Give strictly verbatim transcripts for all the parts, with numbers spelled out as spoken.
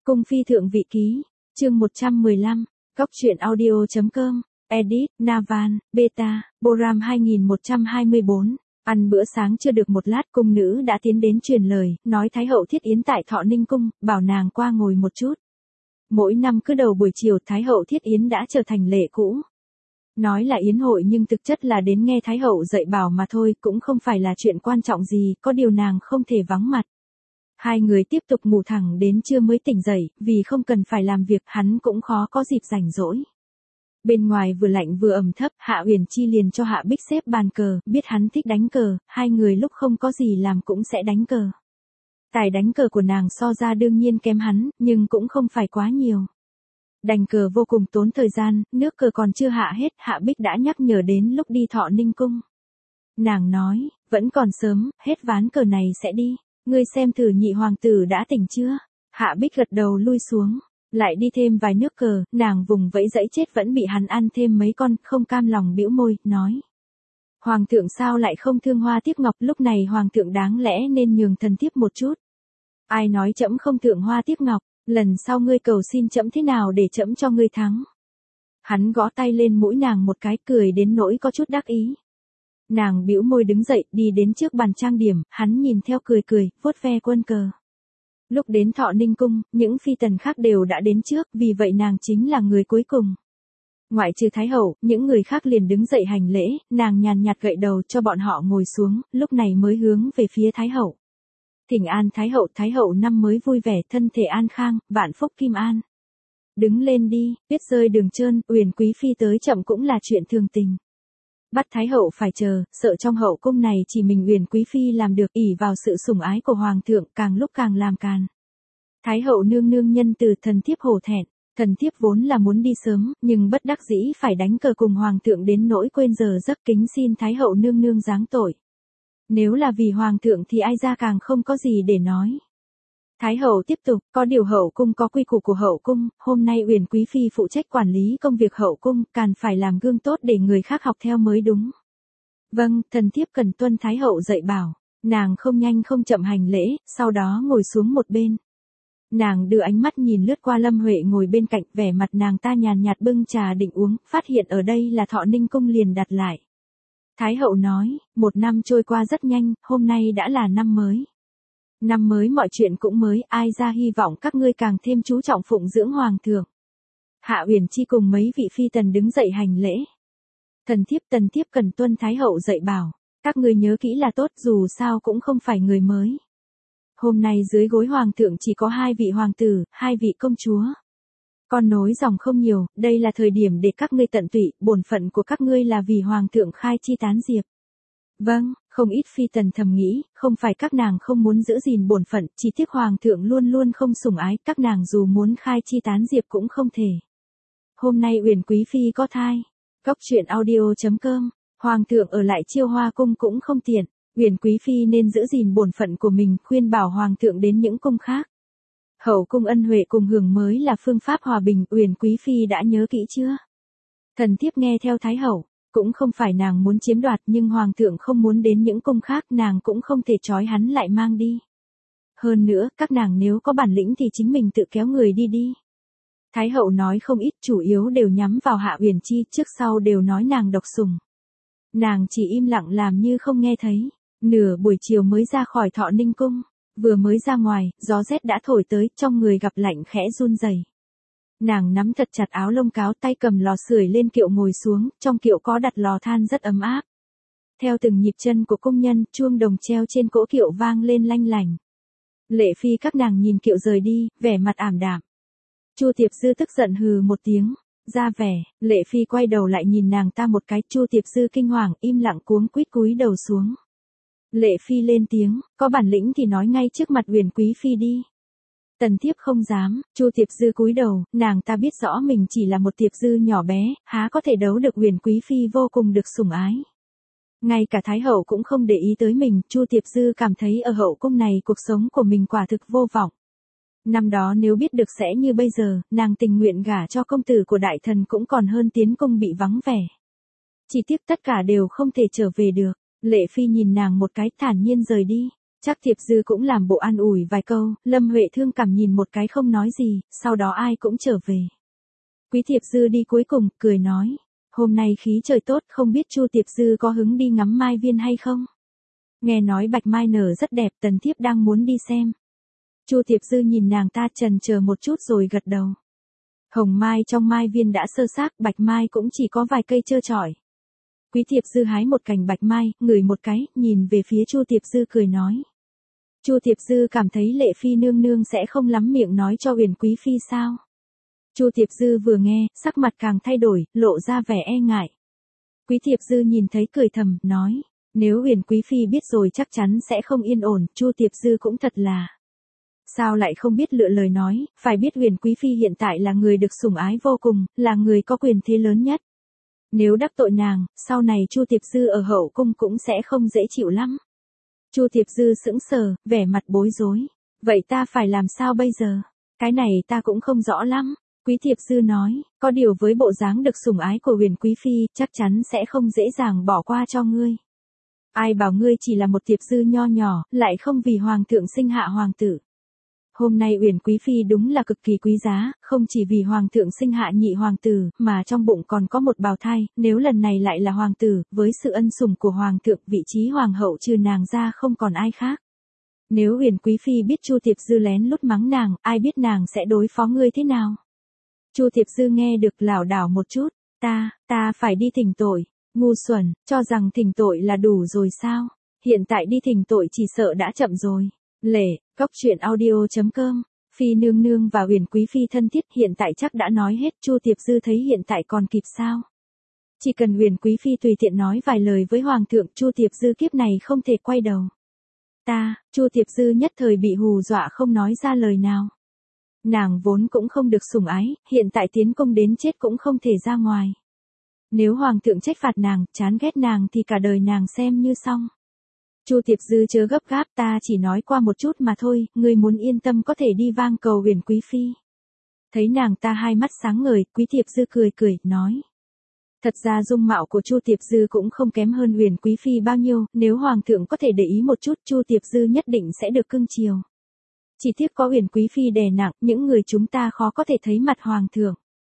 Cung phi thượng vị ký, chương một trăm mười lăm, góc truyện audio chấm com, edit, Navan, Beta, Boram hai nghìn một trăm hai mươi bốn. Ăn bữa sáng chưa được một lát cung nữ đã tiến đến truyền lời, nói Thái hậu thiết yến tại Thọ Ninh Cung, bảo nàng qua ngồi một chút. Mỗi năm cứ đầu buổi chiều Thái hậu thiết yến đã trở thành lệ cũ. Nói là yến hội nhưng thực chất là đến nghe Thái hậu dạy bảo mà thôi, cũng không phải là chuyện quan trọng gì, có điều nàng không thể vắng mặt. Hai người tiếp tục ngủ thẳng đến trưa mới tỉnh dậy, vì không cần phải làm việc hắn cũng khó có dịp rảnh rỗi. Bên ngoài vừa lạnh vừa ẩm thấp, Hạ Uyển Chi liền cho Hạ Bích xếp bàn cờ, biết hắn thích đánh cờ, hai người lúc không có gì làm cũng sẽ đánh cờ. Tài đánh cờ của nàng so ra đương nhiên kém hắn, nhưng cũng không phải quá nhiều. Đánh cờ vô cùng tốn thời gian, nước cờ còn chưa hạ hết, Hạ Bích đã nhắc nhở đến lúc đi Thọ Ninh Cung. Nàng nói, vẫn còn sớm, hết ván cờ này sẽ đi, ngươi xem thử nhị hoàng tử đã tỉnh chưa? Hạ Bích gật đầu lui xuống. Lại đi thêm vài nước cờ, nàng vùng vẫy dẫy chết vẫn bị hắn ăn thêm mấy con, không cam lòng bĩu môi, nói. Hoàng thượng sao lại không thương hoa tiếc ngọc, lúc này hoàng thượng đáng lẽ nên nhường thần thiếp một chút. Ai nói trẫm không thượng hoa tiếc ngọc, lần sau ngươi cầu xin trẫm thế nào để trẫm cho ngươi thắng. Hắn gõ tay lên mũi nàng một cái, cười đến nỗi có chút đắc ý. Nàng bĩu môi đứng dậy, đi đến trước bàn trang điểm, hắn nhìn theo cười cười, vuốt ve quân cờ. Lúc đến Thọ Ninh Cung, những phi tần khác đều đã đến trước, vì vậy nàng chính là người cuối cùng. Ngoại trừ Thái hậu, những người khác liền đứng dậy hành lễ, nàng nhàn nhạt gậy đầu cho bọn họ ngồi xuống, lúc này mới hướng về phía Thái hậu. Thỉnh an Thái hậu, Thái hậu năm mới vui vẻ, thân thể an khang, vạn phúc kim an. Đứng lên đi, biết rơi đường trơn, Uyển quý phi tới chậm cũng là chuyện thường tình. Bắt Thái hậu phải chờ, sợ trong hậu cung này chỉ mình Uyển quý phi làm được, ỷ vào sự sủng ái của hoàng thượng, càng lúc càng làm càn. Thái hậu nương nương nhân từ, thần thiếp hổ thẹn, thần thiếp vốn là muốn đi sớm, nhưng bất đắc dĩ phải đánh cờ cùng hoàng thượng đến nỗi quên giờ giấc, kính xin Thái hậu nương nương giáng tội. Nếu là vì hoàng thượng thì ai ra càng không có gì để nói. Thái hậu tiếp tục, có điều hậu cung có quy củ của hậu cung, hôm nay Uyển quý phi phụ trách quản lý công việc hậu cung, càng phải làm gương tốt để người khác học theo mới đúng. Vâng, thần thiếp cần tuân Thái hậu dạy bảo. Nàng không nhanh không chậm hành lễ, sau đó ngồi xuống một bên. Nàng đưa ánh mắt nhìn lướt qua Lâm Huệ ngồi bên cạnh, vẻ mặt nàng ta nhàn nhạt bưng trà định uống, phát hiện ở đây là Thọ Ninh Cung liền đặt lại. Thái hậu nói, một năm trôi qua rất nhanh, hôm nay đã là năm mới. Năm mới mọi chuyện cũng mới, ai ra hy vọng các ngươi càng thêm chú trọng phụng dưỡng hoàng thượng. Hạ Uyển Chi cùng mấy vị phi tần đứng dậy hành lễ. Thần thiếp tần thiếp cần tuân Thái hậu dạy bảo, các ngươi nhớ kỹ là tốt, dù sao cũng không phải người mới. Hôm nay dưới gối hoàng thượng chỉ có hai vị hoàng tử, hai vị công chúa. Con nối dòng không nhiều, đây là thời điểm để các ngươi tận tụy, bổn phận của các ngươi là vì hoàng thượng khai chi tán diệp. Vâng, không ít phi tần thầm nghĩ, không phải các nàng không muốn giữ gìn bổn phận, chỉ tiếc hoàng thượng luôn luôn không sủng ái, các nàng dù muốn khai chi tán diệp cũng không thể. Hôm nay Uyển quý phi có thai. Góc truyện audio chấm com, hoàng thượng ở lại Chiêu Hoa cung cũng không tiện, Uyển quý phi nên giữ gìn bổn phận của mình, khuyên bảo hoàng thượng đến những cung khác. Hậu cung ân huệ cùng hưởng mới là phương pháp hòa bình, Uyển quý phi đã nhớ kỹ chưa? Thần thiếp nghe theo Thái hậu. Cũng không phải nàng muốn chiếm đoạt, nhưng hoàng thượng không muốn đến những cung khác, nàng cũng không thể trói hắn lại mang đi. Hơn nữa, các nàng nếu có bản lĩnh thì chính mình tự kéo người đi đi. Thái hậu nói không ít, chủ yếu đều nhắm vào Hạ Uyển Chi, trước sau đều nói nàng độc sủng. Nàng chỉ im lặng làm như không nghe thấy. Nửa buổi chiều mới ra khỏi Thọ Ninh Cung, vừa mới ra ngoài, gió rét đã thổi tới, trong người gặp lạnh khẽ run rẩy. Nàng nắm thật chặt áo lông cáo, tay cầm lò sưởi lên kiệu ngồi xuống, trong kiệu có đặt lò than rất ấm áp. Theo từng nhịp chân của công nhân, chuông đồng treo trên cỗ kiệu vang lên lanh lành. Lệ phi các nàng nhìn kiệu rời đi, vẻ mặt ảm đạm. Chu Tiệp Dư tức giận hừ một tiếng, ra vẻ, Lệ phi quay đầu lại nhìn nàng ta một cái, Chu Tiệp Dư kinh hoàng, im lặng cuống quýt cúi đầu xuống. Lệ phi lên tiếng, có bản lĩnh thì nói ngay trước mặt Uyển quý phi đi. Tần thiếp không dám, Chu Tiệp Dư cúi đầu, nàng ta biết rõ mình chỉ là một Tiệp Dư nhỏ bé, há có thể đấu được Uyển quý phi vô cùng được sủng ái. Ngay cả Thái hậu cũng không để ý tới mình, Chu Tiệp Dư cảm thấy ở hậu cung này cuộc sống của mình quả thực vô vọng. Năm đó nếu biết được sẽ như bây giờ, nàng tình nguyện gả cho công tử của đại thần cũng còn hơn tiến cung bị vắng vẻ. Chỉ tiếc tất cả đều không thể trở về được, Lệ phi nhìn nàng một cái, thản nhiên rời đi. Chắc Thiệp Dư cũng làm bộ an ủi vài câu, Lâm Huệ thương cảm nhìn một cái không nói gì, sau đó ai cũng trở về. Quý Thiệp Dư đi cuối cùng, cười nói, hôm nay khí trời tốt, không biết Chu Thiệp Dư có hứng đi ngắm mai viên hay không? Nghe nói bạch mai nở rất đẹp, tần thiếp đang muốn đi xem. Chu Thiệp Dư nhìn nàng ta chần chờ một chút rồi gật đầu. Hồng mai trong mai viên đã sơ xác, bạch mai cũng chỉ có vài cây trơ trọi. Quý Thiệp Dư hái một cành bạch mai, ngửi một cái, nhìn về phía Chu Thiệp Dư cười nói. Chu Thiệp Dư cảm thấy Lệ Phi nương nương sẽ không lắm miệng nói cho Uyển Quý Phi sao? Chu Thiệp Dư vừa nghe, sắc mặt càng thay đổi, lộ ra vẻ e ngại. Quý Thiệp Dư nhìn thấy cười thầm, nói, nếu Uyển Quý Phi biết rồi chắc chắn sẽ không yên ổn, Chu Thiệp Dư cũng thật là. Sao lại không biết lựa lời nói, phải biết Uyển Quý Phi hiện tại là người được sủng ái vô cùng, là người có quyền thế lớn nhất. Nếu đắc tội nàng, sau này Chu Thiệp Dư ở hậu cung cũng sẽ không dễ chịu lắm. Chu Thiệp Dư sững sờ, vẻ mặt bối rối. Vậy ta phải làm sao bây giờ? Cái này ta cũng không rõ lắm. Quý Thiệp Dư nói, có điều với bộ dáng được sủng ái của Uyển Quý Phi, chắc chắn sẽ không dễ dàng bỏ qua cho ngươi. Ai bảo ngươi chỉ là một Thiệp Dư nho nhỏ, lại không vì hoàng thượng sinh hạ hoàng tử. Hôm nay Uyển Quý Phi đúng là cực kỳ quý giá, không chỉ vì hoàng thượng sinh hạ nhị hoàng tử, mà trong bụng còn có một bào thai, nếu lần này lại là hoàng tử, với sự ân sủng của hoàng thượng, vị trí hoàng hậu trừ nàng ra không còn ai khác. Nếu Uyển Quý Phi biết Chu Thiệp Dư lén lút mắng nàng, ai biết nàng sẽ đối phó ngươi thế nào? Chu Thiệp Dư nghe được lảo đảo một chút, ta, ta phải đi thỉnh tội, ngu xuẩn, cho rằng thỉnh tội là đủ rồi sao? Hiện tại đi thỉnh tội chỉ sợ đã chậm rồi. Lệ, Cóc truyện audio chấm com, Phi nương nương và Uyển Quý Phi thân thiết hiện tại chắc đã nói hết, Chu Thiệp Dư thấy hiện tại còn kịp sao? Chỉ cần Uyển Quý Phi tùy tiện nói vài lời với hoàng thượng, Chu Thiệp Dư kiếp này không thể quay đầu. Ta, Chu Thiệp Dư nhất thời bị hù dọa không nói ra lời nào. Nàng vốn cũng không được sủng ái, hiện tại tiến công đến chết cũng không thể ra ngoài. Nếu hoàng thượng trách phạt nàng, chán ghét nàng thì cả đời nàng xem như xong. Chu Thiệp Dư chớ gấp gáp, ta chỉ nói qua một chút mà thôi, ngươi muốn yên tâm có thể đi vang cầu Uyển Quý Phi. Thấy nàng ta hai mắt sáng ngời, Quý Thiệp Dư cười cười, nói. Thật ra dung mạo của Chu Thiệp Dư cũng không kém hơn Uyển Quý Phi bao nhiêu, nếu hoàng thượng có thể để ý một chút, Chu Thiệp Dư nhất định sẽ được cưng chiều. Chỉ tiếc có Uyển Quý Phi đè nặng, những người chúng ta khó có thể thấy mặt hoàng thượng.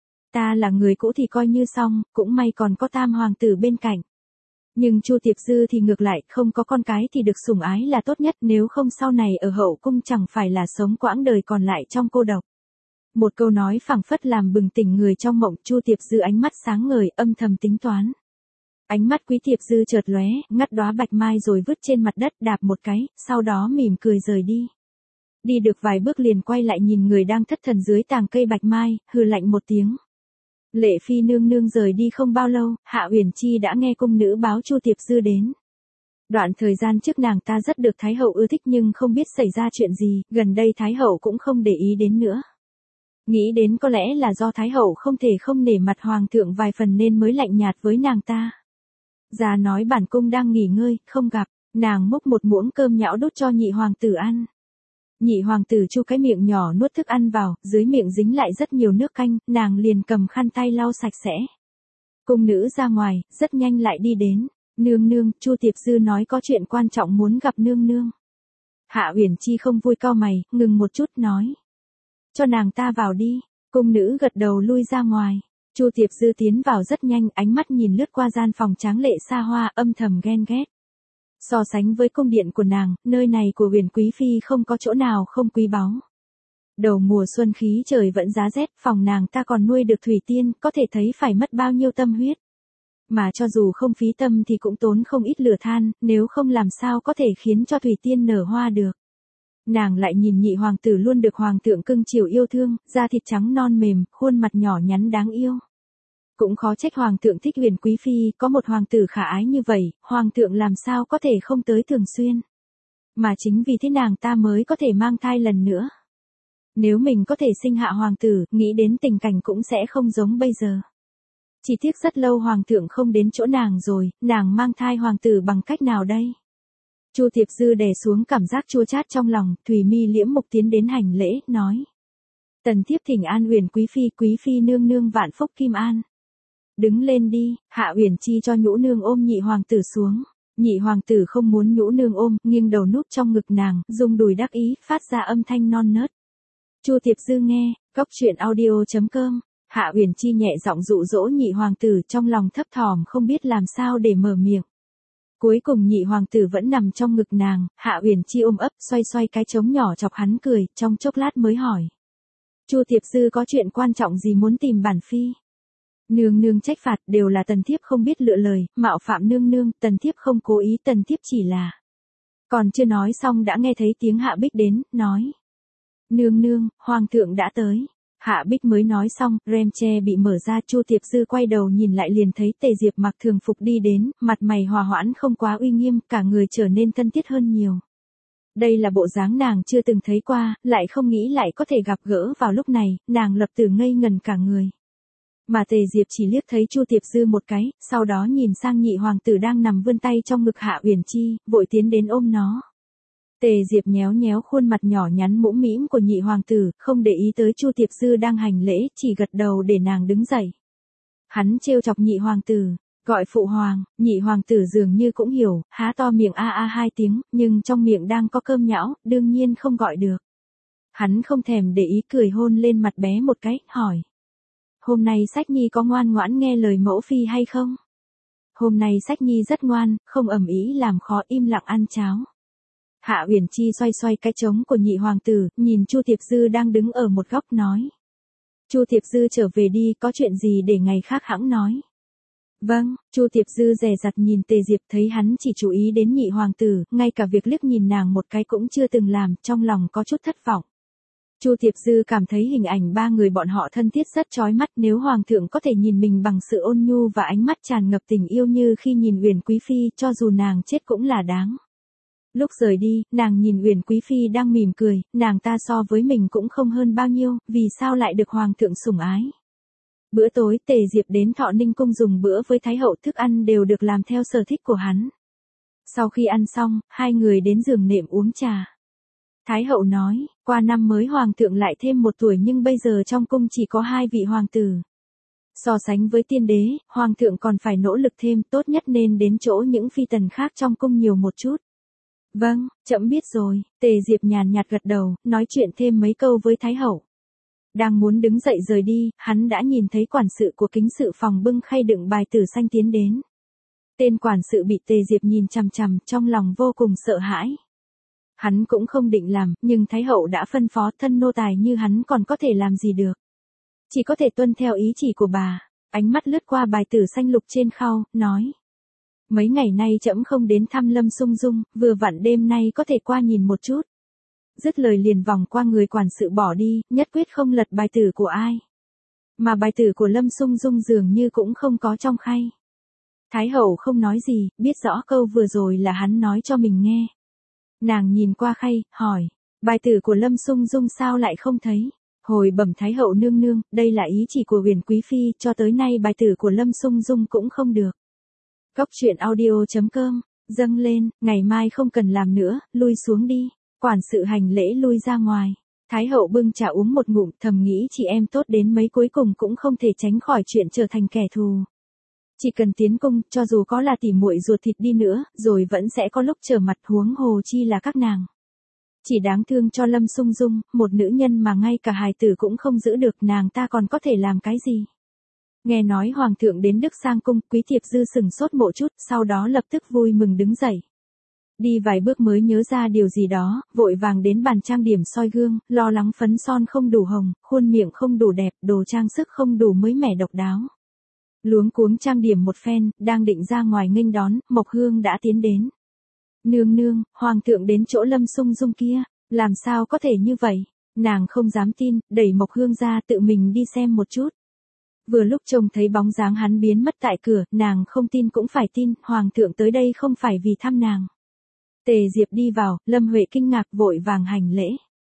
Ta là người cũ thì coi như xong, cũng may còn có tam hoàng tử bên cạnh. Nhưng Chu Thiệp Dư thì ngược lại, không có con cái thì được sủng ái là tốt nhất, nếu không sau này ở hậu cung chẳng phải là sống quãng đời còn lại trong cô độc. Một câu nói phảng phất làm bừng tỉnh người trong mộng, Chu Thiệp Dư ánh mắt sáng ngời, âm thầm tính toán. Ánh mắt Quý Thiệp Dư chợt lóe, ngắt đóa bạch mai rồi vứt trên mặt đất, đạp một cái, sau đó mỉm cười rời đi. Đi được vài bước liền quay lại nhìn người đang thất thần dưới tàng cây bạch mai, hừ lạnh một tiếng. Lệ Phi nương nương rời đi không bao lâu, Hạ Uyển Chi đã nghe cung nữ báo Chu Thiệp Dư đến. Đoạn thời gian trước nàng ta rất được Thái hậu ưa thích nhưng không biết xảy ra chuyện gì, gần đây Thái hậu cũng không để ý đến nữa. Nghĩ đến có lẽ là do Thái hậu không thể không nể mặt hoàng thượng vài phần nên mới lạnh nhạt với nàng ta. Già nói bản cung đang nghỉ ngơi, không gặp, nàng múc một muỗng cơm nhão đút cho nhị hoàng tử ăn. Nhị hoàng tử chu cái miệng nhỏ nuốt thức ăn vào, dưới miệng dính lại rất nhiều nước canh, nàng liền cầm khăn tay lau sạch sẽ. Cung nữ ra ngoài, rất nhanh lại đi đến. Nương nương, Chu Thiệp Dư nói có chuyện quan trọng muốn gặp nương nương. Hạ Uyển Chi không vui cau mày, ngừng một chút nói. Cho nàng ta vào đi. Cung nữ gật đầu lui ra ngoài. Chu Thiệp Dư tiến vào rất nhanh, ánh mắt nhìn lướt qua gian phòng tráng lệ xa hoa, âm thầm ghen ghét. So sánh với cung điện của nàng, nơi này của Uyển Quý Phi không có chỗ nào không quý báu. Đầu mùa xuân khí trời vẫn giá rét, phòng nàng ta còn nuôi được thủy tiên, có thể thấy phải mất bao nhiêu tâm huyết. Mà cho dù không phí tâm thì cũng tốn không ít lửa than, nếu không làm sao có thể khiến cho thủy tiên nở hoa được. Nàng lại nhìn nhị hoàng tử luôn được hoàng thượng cưng chiều yêu thương, da thịt trắng non mềm, khuôn mặt nhỏ nhắn đáng yêu. Cũng khó trách hoàng thượng thích Uyển Quý Phi, có một hoàng tử khả ái như vậy, hoàng thượng làm sao có thể không tới thường xuyên. Mà chính vì thế nàng ta mới có thể mang thai lần nữa. Nếu mình có thể sinh hạ hoàng tử, nghĩ đến tình cảnh cũng sẽ không giống bây giờ. Chỉ tiếc rất lâu hoàng thượng không đến chỗ nàng rồi, nàng mang thai hoàng tử bằng cách nào đây? Chu Thiệp Dư đè xuống cảm giác chua chát trong lòng, Thùy Mi liễm mục tiến đến hành lễ, nói. Tần thiếp thỉnh an Uyển Quý Phi, Quý Phi nương nương vạn phúc kim an. Đứng lên đi, Hạ Uyển Chi cho nhũ nương ôm nhị hoàng tử xuống. Nhị hoàng tử không muốn nhũ nương ôm, nghiêng đầu núp trong ngực nàng, dùng đùi đắc ý, phát ra âm thanh non nớt. Chu Thiệp Dư nghe, cốc truyện audio chấm com. Hạ Uyển Chi nhẹ giọng dụ dỗ nhị hoàng tử, trong lòng thấp thỏm không biết làm sao để mở miệng. Cuối cùng nhị hoàng tử vẫn nằm trong ngực nàng, Hạ Uyển Chi ôm ấp, xoay xoay cái trống nhỏ chọc hắn cười, trong chốc lát mới hỏi. Chu Thiệp Dư có chuyện quan trọng gì muốn tìm bản phi? Nương nương trách phạt, đều là tần thiếp không biết lựa lời, mạo phạm nương nương, tần thiếp không cố ý, tần thiếp chỉ là. Còn chưa nói xong đã nghe thấy tiếng Hạ Bích đến, nói. Nương nương, hoàng thượng đã tới. Hạ Bích mới nói xong, rèm che bị mở ra, Chu Thiệp Dư quay đầu nhìn lại liền thấy Tề Diệp mặc thường phục đi đến, mặt mày hòa hoãn không quá uy nghiêm, cả người trở nên thân thiết hơn nhiều. Đây là bộ dáng nàng chưa từng thấy qua, lại không nghĩ lại có thể gặp gỡ vào lúc này, nàng lập tức ngây ngần cả người. Mà Tề Diệp chỉ liếc thấy Chu Thiệp Dư một cái, sau đó nhìn sang nhị hoàng tử đang nằm vươn tay trong ngực Hạ Uyển Chi, vội tiến đến ôm nó. Tề Diệp nhéo nhéo khuôn mặt nhỏ nhắn mũm mĩm của nhị hoàng tử, không để ý tới Chu Thiệp Dư đang hành lễ, chỉ gật đầu để nàng đứng dậy. Hắn trêu chọc nhị hoàng tử, gọi phụ hoàng, nhị hoàng tử dường như cũng hiểu, há to miệng a a hai tiếng, nhưng trong miệng đang có cơm nhão, đương nhiên không gọi được. Hắn không thèm để ý, cười hôn lên mặt bé một cái, hỏi. Hôm nay Sách Nhi có ngoan ngoãn nghe lời mẫu phi hay không? Hôm nay Sách Nhi rất ngoan, không ầm ĩ làm khó, im lặng ăn cháo. Hạ Uyển Chi xoay xoay cái trống của nhị hoàng tử, nhìn Chu Thiệp Dư đang đứng ở một góc nói. Chu Thiệp Dư trở về đi, có chuyện gì để ngày khác hẵng nói. Vâng, Chu Thiệp Dư dè dặt nhìn Tề Diệp, thấy hắn chỉ chú ý đến nhị hoàng tử, ngay cả việc liếc nhìn nàng một cái cũng chưa từng làm, trong lòng có chút thất vọng. Chu Thiệp Dư cảm thấy hình ảnh ba người bọn họ thân thiết rất chói mắt, nếu hoàng thượng có thể nhìn mình bằng sự ôn nhu và ánh mắt tràn ngập tình yêu như khi nhìn Uyển Quý phi, cho dù nàng chết cũng là đáng. Lúc rời đi, nàng nhìn Uyển Quý phi đang mỉm cười, nàng ta so với mình cũng không hơn bao nhiêu, vì sao lại được hoàng thượng sủng ái. Bữa tối, Tề Diệp đến Thọ Ninh cung dùng bữa với thái hậu, thức ăn đều được làm theo sở thích của hắn. Sau khi ăn xong, hai người đến giường nệm uống trà. Thái hậu nói, qua năm mới hoàng thượng lại thêm một tuổi nhưng bây giờ trong cung chỉ có hai vị hoàng tử. So sánh với tiên đế, hoàng thượng còn phải nỗ lực thêm, tốt nhất nên đến chỗ những phi tần khác trong cung nhiều một chút. Vâng, trẫm biết rồi, Tề Diệp nhàn nhạt gật đầu, nói chuyện thêm mấy câu với Thái hậu. Đang muốn đứng dậy rời đi, hắn đã nhìn thấy quản sự của kính sự phòng bưng khay đựng bài tử xanh tiến đến. Tên quản sự bị Tề Diệp nhìn chằm chằm, trong lòng vô cùng sợ hãi. Hắn cũng không định làm, nhưng Thái hậu đã phân phó, thân nô tài như hắn còn có thể làm gì được. Chỉ có thể tuân theo ý chỉ của bà. Ánh mắt lướt qua bài tử xanh lục trên khao, nói. Mấy ngày nay trẫm không đến thăm Lâm Sung Dung, vừa vặn đêm nay có thể qua nhìn một chút. Dứt lời liền vòng qua người quản sự bỏ đi, nhất quyết không lật bài tử của ai. Mà bài tử của Lâm Sung Dung dường như cũng không có trong khay. Thái hậu không nói gì, biết rõ câu vừa rồi là hắn nói cho mình nghe. Nàng nhìn qua khay, hỏi, bài tử của Lâm Sung Dung sao lại không thấy? Hồi bẩm Thái hậu nương nương, đây là ý chỉ của Uyển Quý phi, cho tới nay bài tử của Lâm Sung Dung cũng không được. Cốc truyện audio chấm com, dâng lên, ngày mai không cần làm nữa, lui xuống đi. Quản sự hành lễ lui ra ngoài. Thái hậu bưng trà uống một ngụm, thầm nghĩ chị em tốt đến mấy cuối cùng cũng không thể tránh khỏi chuyện trở thành kẻ thù. Chỉ cần tiến cung, cho dù có là tỉ muội ruột thịt đi nữa, rồi vẫn sẽ có lúc trở mặt, huống hồ chi là các nàng. Chỉ đáng thương cho Lâm Sung Dung, một nữ nhân mà ngay cả hài tử cũng không giữ được, nàng ta còn có thể làm cái gì. Nghe nói hoàng thượng đến Đức Sang cung, Quý Thiệp Dư sừng sốt một chút, sau đó lập tức vui mừng đứng dậy. Đi vài bước mới nhớ ra điều gì đó, vội vàng đến bàn trang điểm soi gương, lo lắng phấn son không đủ hồng, khuôn miệng không đủ đẹp, đồ trang sức không đủ mới mẻ độc đáo. Luống cuống trang điểm một phen, đang định ra ngoài nghênh đón, Mộc Hương đã tiến đến. Nương nương, hoàng thượng đến chỗ Lâm Sung Dung kia, làm sao có thể như vậy? Nàng không dám tin, đẩy Mộc Hương ra tự mình đi xem một chút. Vừa lúc trông thấy bóng dáng hắn biến mất tại cửa, nàng không tin cũng phải tin, hoàng thượng tới đây không phải vì thăm nàng. Tề Diệp đi vào, Lâm Huệ kinh ngạc vội vàng hành lễ.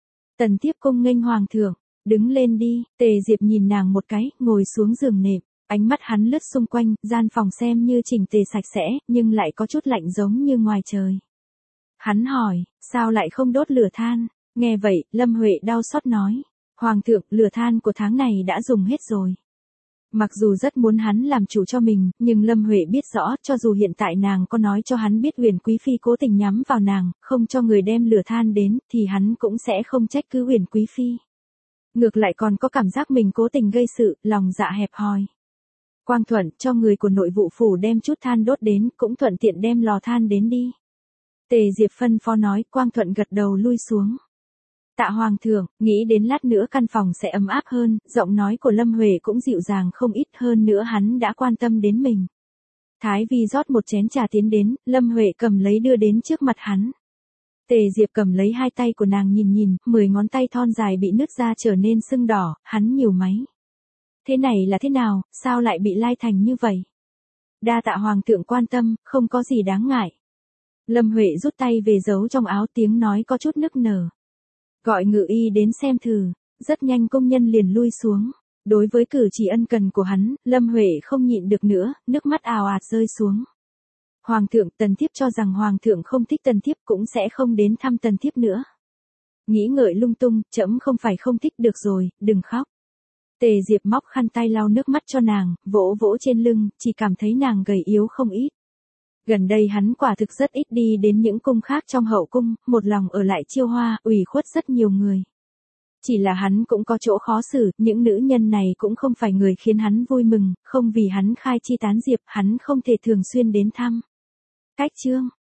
Tần thiếp cung nghênh hoàng thượng, đứng lên đi, Tề Diệp nhìn nàng một cái, ngồi xuống giường nệm, ánh mắt hắn lướt xung quanh, gian phòng xem như chỉnh tề sạch sẽ, nhưng lại có chút lạnh giống như ngoài trời. Hắn hỏi, sao lại không đốt lửa than? Nghe vậy, Lâm Huệ đau xót nói, hoàng thượng, lửa than của tháng này đã dùng hết rồi. Mặc dù rất muốn hắn làm chủ cho mình, nhưng Lâm Huệ biết rõ, cho dù hiện tại nàng có nói cho hắn biết Uyển Quý Phi cố tình nhắm vào nàng, không cho người đem lửa than đến, thì hắn cũng sẽ không trách cứ Uyển Quý Phi. Ngược lại còn có cảm giác mình cố tình gây sự, lòng dạ hẹp hòi. Quang Thuận cho người của nội vụ phủ đem chút than đốt đến, cũng thuận tiện đem lò than đến đi. Tề Diệp phân phó nói, Quang Thuận gật đầu lui xuống. Tạ Hoàng thượng, nghĩ đến lát nữa căn phòng sẽ ấm áp hơn, giọng nói của Lâm Huệ cũng dịu dàng không ít, hơn nữa hắn đã quan tâm đến mình. Thái Vi rót một chén trà tiến đến, Lâm Huệ cầm lấy đưa đến trước mặt hắn. Tề Diệp cầm lấy hai tay của nàng nhìn nhìn, mười ngón tay thon dài bị nứt ra trở nên sưng đỏ, hắn nhiều máy. Thế này là thế nào, sao lại bị lai thành như vậy? Đa tạ Hoàng thượng quan tâm, không có gì đáng ngại. Lâm Huệ rút tay về giấu trong áo, tiếng nói có chút nức nở. Gọi ngự y đến xem thử, rất nhanh công nhân liền lui xuống. Đối với cử chỉ ân cần của hắn, Lâm Huệ không nhịn được nữa, nước mắt ào ạt rơi xuống. Hoàng thượng, Tần thiếp cho rằng Hoàng thượng không thích Tần thiếp cũng sẽ không đến thăm Tần thiếp nữa. Nghĩ ngợi lung tung, trẫm không phải không thích, được rồi, đừng khóc. Tề Diệp móc khăn tay lau nước mắt cho nàng, vỗ vỗ trên lưng, chỉ cảm thấy nàng gầy yếu không ít. Gần đây hắn quả thực rất ít đi đến những cung khác trong hậu cung, một lòng ở lại Chiêu Hoa, ủy khuất rất nhiều người. Chỉ là hắn cũng có chỗ khó xử, những nữ nhân này cũng không phải người khiến hắn vui mừng, không vì hắn khai chi tán diệp, hắn không thể thường xuyên đến thăm. Cách chương